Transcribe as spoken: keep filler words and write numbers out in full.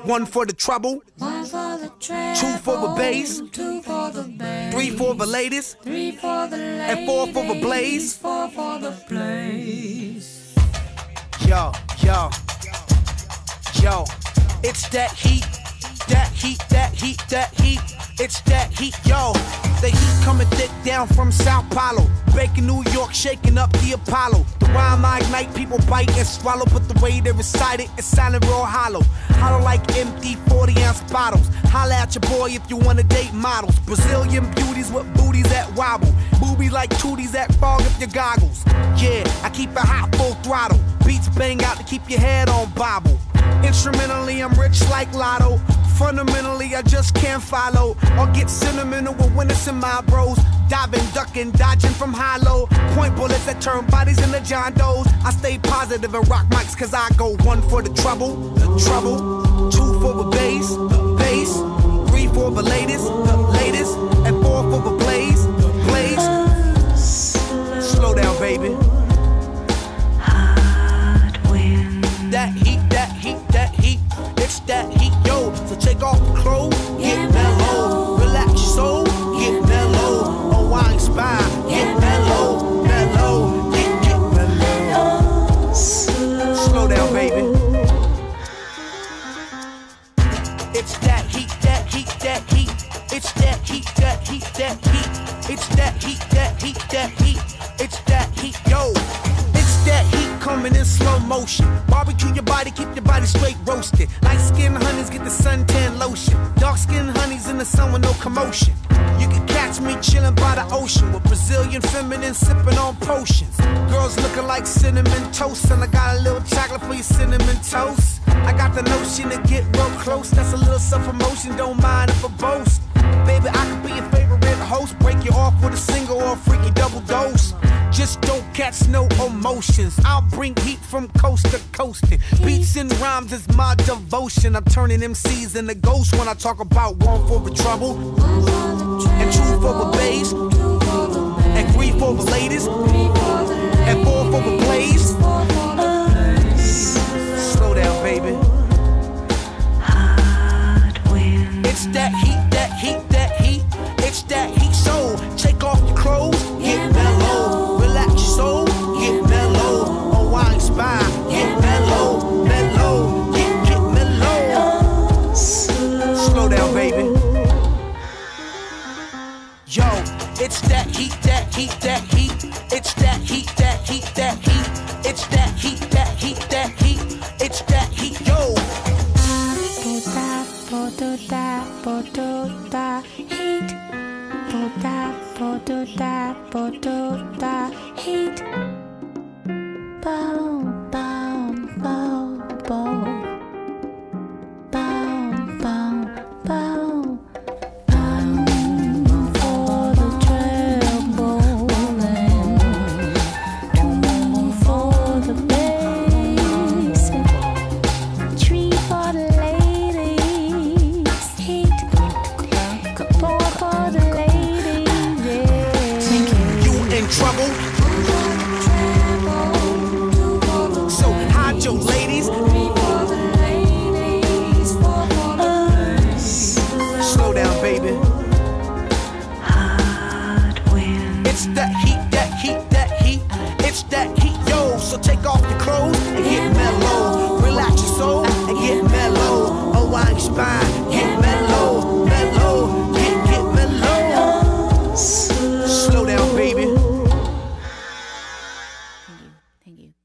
One for the trouble, One for the treble, two for the bass, two for the bass, three for the ladies, three for the ladies, and four for the blaze. four for the blaze. Yo, yo, yo, it's that heat, that heat, that heat, that heat. It's that heat, yo. The heat coming thick down from Sao Paulo, baking New York, shaking up the Apollo. The rhyme I ignite, people bite and swallow, but the way they recite it, it's sounding real hollow. Hollow like empty forty ounce bottles. Holla at your boy if you wanna date models. Brazilian beauties with booties that wobble, boobies like tooties that fog up your goggles. Yeah, I keep it hot full throttle. Beats bang out to keep your head on bobble. Instrumentally, I'm rich like Lotto. Fundamentally, I just can't follow or get sentimental with winners and my bros. Diving, ducking, dodging from high-low. Point bullets that turn bodies into John Does. I stay positive and rock mics cause I go one for the trouble, the trouble, two for the bass, the bass, three for the ladies, the ladies, and four for the blaze, the blaze. Slow down, baby. That heat, that heat, that heat, it's that heat, yo. So take off the clothes, get mellow, relax your soul, get mellow, unwind spine, get mellow, mellow, get, get mellow. Slow down, baby. It's that heat, that heat, that heat, it's that heat, that heat, that heat, it's that heat, that heat, that heat, it's that heat, yo. That heat coming in slow motion. Barbecue your body, keep your body straight roasted. Light skin honeys get the suntan lotion. Dark skin honeys in the sun with no commotion. You can catch me chilling by the ocean with Brazilian feminine sipping on potions. Girls looking like cinnamon toast, and I got a little chocolate for your cinnamon toast. I got the notion to get real close. That's a little self-promotion, don't mind if I boast. Baby, I could be your favorite host. Break you off with a single or a freaky double dose. Just don't catch no emotions. I'll bring heat from coast to coast. Beats and rhymes is my devotion. I'm turning M Cs into ghosts when I talk about one for the trouble, and two for the bass, and three for the ladies, and four for the blaze. Slow down, baby. It's that heat, that heat, that heat. It's that heat, so take off your clothes, get mellow, relax your soul, get mellow, unwind spine, get mellow, mellow, get, get mellow. Slow down, baby. Yo, it's that heat, that heat, that heat. It's that heat, that heat, that heat. It's that heat, that heat, that heat. It's that heat, yo. Potuta, potuta, heat. Pota, potuta, potuta, heat. Boom, boom, boom, boom. Boom, boom, boom. Boom for the treble and two for the bass, three for the ladies, heat, four for the ladies. Yeah. You in trouble? So hide your ladies. Slow down, baby. It's that heat, that heat, that heat. It's that heat, yo. So take off your clothes and get mellow. Relax your soul and get mellow. Unwind your spine, get mellow, mellow, get, get mellow. Slow down, baby. Thank you. Thank you.